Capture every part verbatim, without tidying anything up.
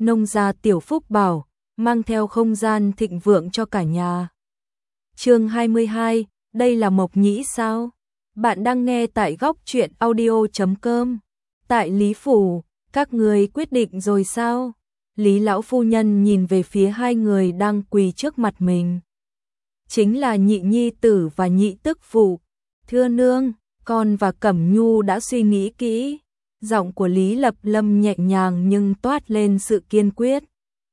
nông gia tiểu phúc bảo, mang theo không gian thịnh vượng cho cả nhà. Chương hai mươi hai, đây là Mộc Nhĩ sao? Bạn đang nghe tại góc truyện audio chấm com. Tại Lý Phủ, các người quyết định rồi sao? Lý lão phu nhân nhìn về phía hai người đang quỳ trước mặt mình. Chính là nhị nhi tử và nhị tức phụ. Thưa nương, con và Cẩm Nhu đã suy nghĩ kỹ. Giọng của Lý Lập Lâm nhẹ nhàng nhưng toát lên sự kiên quyết.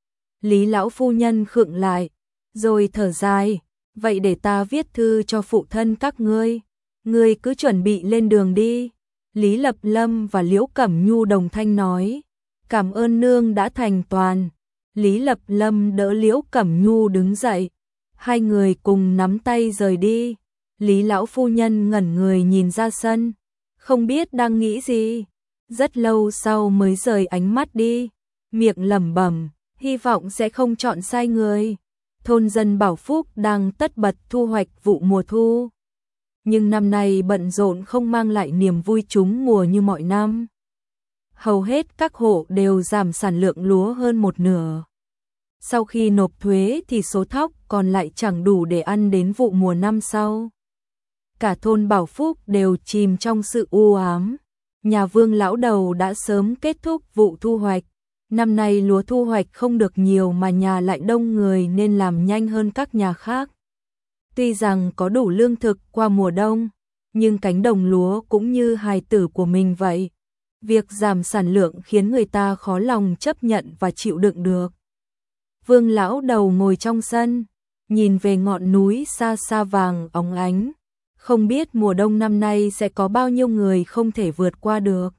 Lý lão phu nhân khựng lại, rồi thở dài, vậy để ta viết thư cho phụ thân các ngươi, ngươi cứ chuẩn bị lên đường đi. Lý Lập Lâm và Liễu Cẩm Nhu đồng thanh nói, cảm ơn nương đã thành toàn. Lý Lập Lâm đỡ Liễu Cẩm Nhu đứng dậy, hai người cùng nắm tay rời đi. Lý lão phu nhân ngẩn người nhìn ra sân, không biết đang nghĩ gì. Rất lâu sau mới rời ánh mắt đi, miệng lẩm bẩm, hy vọng sẽ không chọn sai người. Thôn dân Bảo Phúc đang tất bật thu hoạch vụ mùa thu. Nhưng năm nay bận rộn không mang lại niềm vui trúng mùa như mọi năm. Hầu hết các hộ đều giảm sản lượng lúa hơn một nửa. Sau khi nộp thuế thì số thóc còn lại chẳng đủ để ăn đến vụ mùa năm sau. Cả thôn Bảo Phúc đều chìm trong sự u ám. Nhà Vương lão đầu đã sớm kết thúc vụ thu hoạch. Năm nay lúa thu hoạch không được nhiều mà nhà lại đông người nên làm nhanh hơn các nhà khác. Tuy rằng có đủ lương thực qua mùa đông, nhưng cánh đồng lúa cũng như hài tử của mình vậy. Việc giảm sản lượng khiến người ta khó lòng chấp nhận và chịu đựng được. Vương lão đầu ngồi trong sân, nhìn về ngọn núi xa xa vàng óng ánh. Không biết mùa đông năm nay sẽ có bao nhiêu người không thể vượt qua được.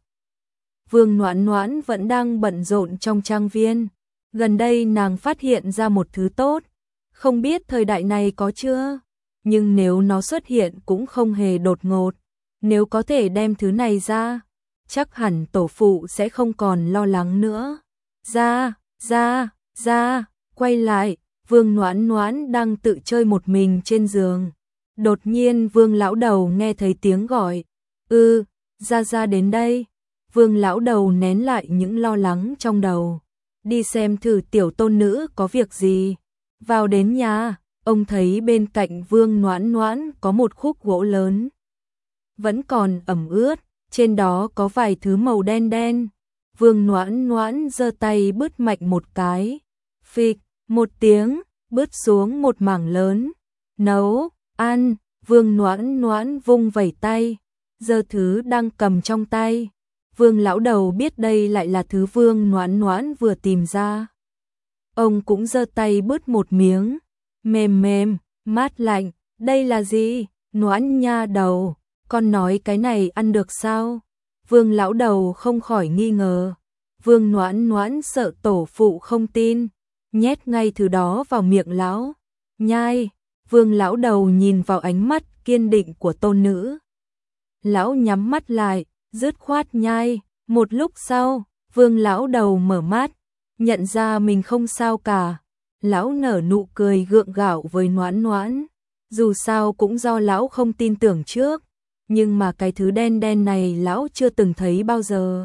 Vương Noãn Noãn vẫn đang bận rộn trong trang viên. Gần đây nàng phát hiện ra một thứ tốt. Không biết thời đại này có chưa? Nhưng nếu nó xuất hiện cũng không hề đột ngột. Nếu có thể đem thứ này ra, chắc hẳn tổ phụ sẽ không còn lo lắng nữa. Ra, ra, ra, quay lại. Vương Noãn Noãn đang tự chơi một mình trên giường. Đột nhiên Vương lão đầu nghe thấy tiếng gọi. Ư, ra ra đến đây. Vương lão đầu nén lại những lo lắng trong đầu. Đi xem thử tiểu tôn nữ có việc gì. Vào đến nhà, ông thấy bên cạnh Vương Noãn Noãn có một khúc gỗ lớn. Vẫn còn ẩm ướt, trên đó có vài thứ màu đen đen. Vương Noãn Noãn giơ tay bứt mạnh một cái. Phịch, một tiếng, bứt xuống một mảng lớn. Nấu, ăn, Vương Noãn Noãn vung vẩy tay, giơ thứ đang cầm trong tay. Vương lão đầu biết đây lại là thứ Vương Noãn Noãn vừa tìm ra. Ông cũng giơ tay bứt một miếng, mềm mềm, mát lạnh, đây là gì? Noãn nha đầu, con nói cái này ăn được sao? Vương lão đầu không khỏi nghi ngờ. Vương Noãn Noãn sợ tổ phụ không tin, nhét ngay thứ đó vào miệng lão, nhai. Vương lão đầu nhìn vào ánh mắt kiên định của tôn nữ. Lão nhắm mắt lại, dứt khoát nhai. Một lúc sau, Vương lão đầu mở mắt, nhận ra mình không sao cả. Lão nở nụ cười gượng gạo với Noãn Noãn. Dù sao cũng do lão không tin tưởng trước, nhưng mà cái thứ đen đen này lão chưa từng thấy bao giờ.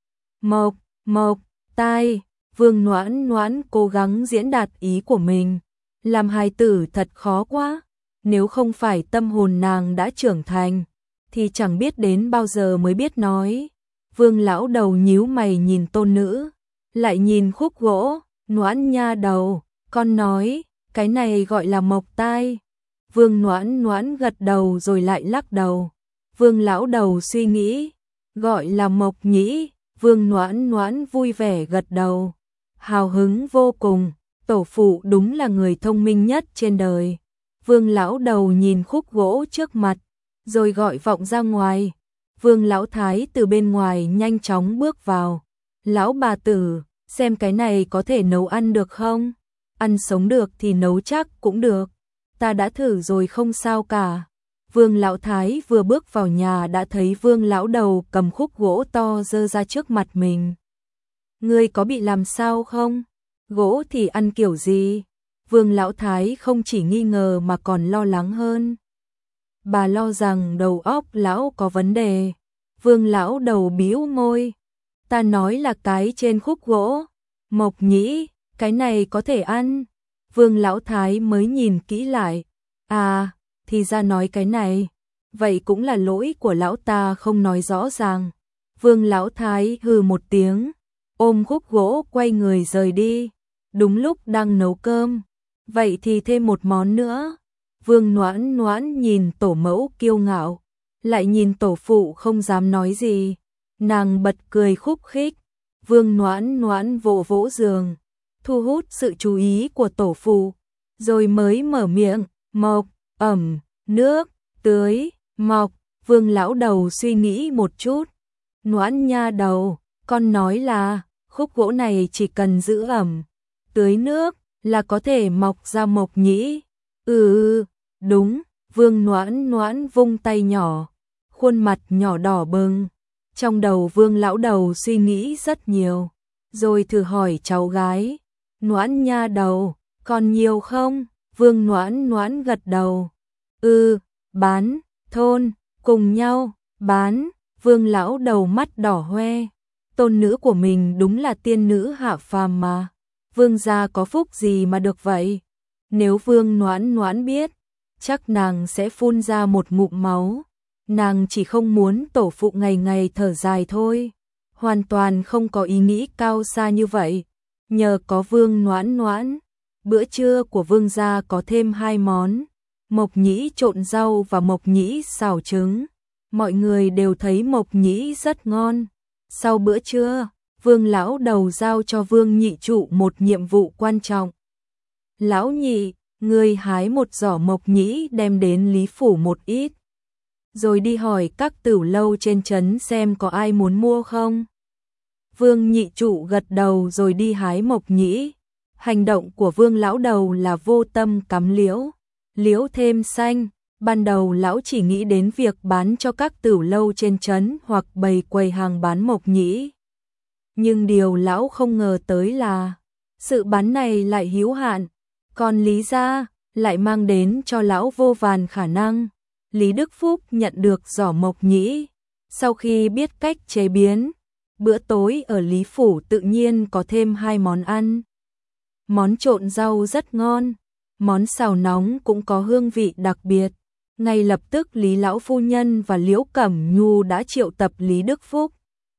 Mộc, mộc, tai. Vương Noãn Noãn cố gắng diễn đạt ý của mình. Làm hài tử thật khó quá, nếu không phải tâm hồn nàng đã trưởng thành, thì chẳng biết đến bao giờ mới biết nói. Vương lão đầu nhíu mày nhìn tôn nữ, lại nhìn khúc gỗ. Noãn nha đầu, con nói, cái này gọi là mộc tai. Vương Noãn Noãn gật đầu rồi lại lắc đầu. Vương lão đầu suy nghĩ, gọi là Mộc Nhĩ. Vương Noãn Noãn vui vẻ gật đầu, hào hứng vô cùng. Tổ phụ đúng là người thông minh nhất trên đời. Vương lão đầu nhìn khúc gỗ trước mặt, rồi gọi vọng ra ngoài. Vương lão thái từ bên ngoài nhanh chóng bước vào. Lão bà tử, xem cái này có thể nấu ăn được không? Ăn sống được thì nấu chắc cũng được. Ta đã thử rồi không sao cả. Vương lão thái vừa bước vào nhà đã thấy Vương lão đầu cầm khúc gỗ to giơ ra trước mặt mình. Ngươi có bị làm sao không? Gỗ thì ăn kiểu gì? Vương lão thái không chỉ nghi ngờ mà còn lo lắng hơn. Bà lo rằng đầu óc lão có vấn đề. Vương lão đầu bĩu môi. Ta nói là cái trên khúc gỗ. Mộc nhĩ, cái này có thể ăn. Vương Lão Thái mới nhìn kỹ lại. À, thì ra nói cái này. Vậy cũng là lỗi của lão ta không nói rõ ràng. Vương Lão Thái hừ một tiếng, ôm khúc gỗ quay người rời đi. Đúng lúc đang nấu cơm. Vậy thì thêm một món nữa. Vương Noãn Noãn nhìn tổ mẫu kiêu ngạo, lại nhìn tổ phụ không dám nói gì. Nàng bật cười khúc khích. Vương Noãn Noãn vỗ vỗ giường, thu hút sự chú ý của tổ phụ, rồi mới mở miệng, mộc, ẩm, nước, tưới, mọc. Vương lão đầu suy nghĩ một chút. Noãn nha đầu, con nói là khúc gỗ này chỉ cần giữ ẩm, tưới nước là có thể mọc ra mộc nhĩ. Ừ ừ, đúng. Vương Noãn Noãn vung tay nhỏ, khuôn mặt nhỏ đỏ bừng. Trong đầu Vương lão đầu suy nghĩ rất nhiều, rồi thử hỏi cháu gái, Noãn nha đầu, còn nhiều không? Vương Noãn Noãn gật đầu. Ừ, bán, thôn, cùng nhau, bán. Vương lão đầu mắt đỏ hoe. Tôn nữ của mình đúng là tiên nữ hạ phàm mà. Vương gia có phúc gì mà được vậy? Nếu Vương Noãn Noãn biết, chắc nàng sẽ phun ra một ngụm máu. Nàng chỉ không muốn tổ phụ ngày ngày thở dài thôi, hoàn toàn không có ý nghĩ cao xa như vậy. Nhờ có Vương Noãn Noãn, bữa trưa của Vương gia có thêm hai món, mộc nhĩ trộn rau và mộc nhĩ xào trứng. Mọi người đều thấy mộc nhĩ rất ngon. Sau bữa trưa, Vương lão đầu giao cho Vương nhị trụ một nhiệm vụ quan trọng. Lão nhị, ngươi hái một giỏ mộc nhĩ đem đến Lý phủ một ít, rồi đi hỏi các tửu lâu trên trấn xem có ai muốn mua không. Vương nhị trụ gật đầu rồi đi hái mộc nhĩ. Hành động của Vương lão đầu là vô tâm cắm liễu, liễu thêm xanh. Ban đầu lão chỉ nghĩ đến việc bán cho các tửu lâu trên trấn hoặc bày quầy hàng bán mộc nhĩ. Nhưng điều lão không ngờ tới là sự bán này lại hữu hạn, còn Lý gia lại mang đến cho lão vô vàn khả năng. Lý Đức Phúc nhận được giỏ mộc nhĩ, sau khi biết cách chế biến, bữa tối ở Lý phủ tự nhiên có thêm hai món ăn. Món trộn rau rất ngon, món xào nóng cũng có hương vị đặc biệt. Ngay lập tức Lý lão phu nhân và Liễu Cẩm Nhu đã triệu tập Lý Đức Phúc.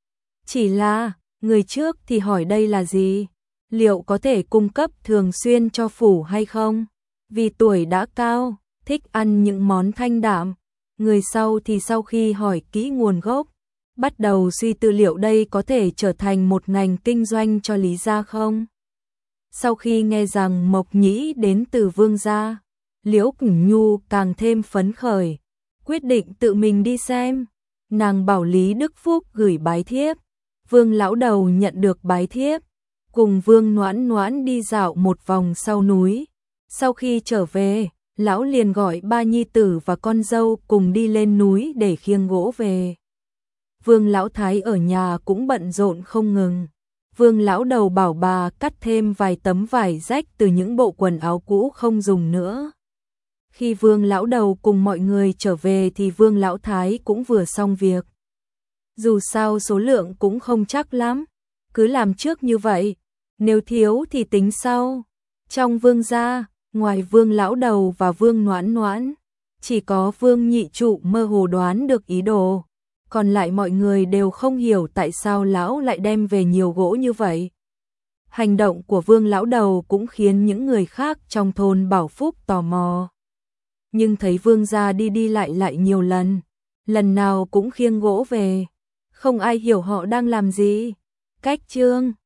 Chỉ là, người trước thì hỏi đây là gì? Liệu có thể cung cấp thường xuyên cho phủ hay không? Vì tuổi đã cao, thích ăn những món thanh đạm. Người sau thì sau khi hỏi kỹ nguồn gốc, bắt đầu suy tư liệu đây có thể trở thành một ngành kinh doanh cho Lý gia không? Sau khi nghe rằng mộc nhĩ đến từ Vương gia, Liễu Cẩm Nhu càng thêm phấn khởi, quyết định tự mình đi xem. Nàng bảo Lý Đức Phúc gửi bái thiếp. Vương lão đầu nhận được bái thiếp, cùng Vương Noãn Noãn đi dạo một vòng sau núi. Sau khi trở về, lão liền gọi ba nhi tử và con dâu cùng đi lên núi để khiêng gỗ về. Vương lão thái ở nhà cũng bận rộn không ngừng. Vương lão đầu bảo bà cắt thêm vài tấm vải rách từ những bộ quần áo cũ không dùng nữa. Khi Vương lão đầu cùng mọi người trở về thì Vương lão thái cũng vừa xong việc. Dù sao số lượng cũng không chắc lắm, cứ làm trước như vậy, nếu thiếu thì tính sau. Trong Vương gia, ngoài Vương lão đầu và Vương Noãn Noãn, chỉ có Vương nhị trụ mơ hồ đoán được ý đồ, còn lại mọi người đều không hiểu tại sao lão lại đem về nhiều gỗ như vậy. Hành động của Vương lão đầu cũng khiến những người khác trong thôn Bảo Phúc tò mò. Nhưng thấy Vương gia đi đi lại lại nhiều lần, lần nào cũng khiêng gỗ về, không ai hiểu họ đang làm gì. Cách chương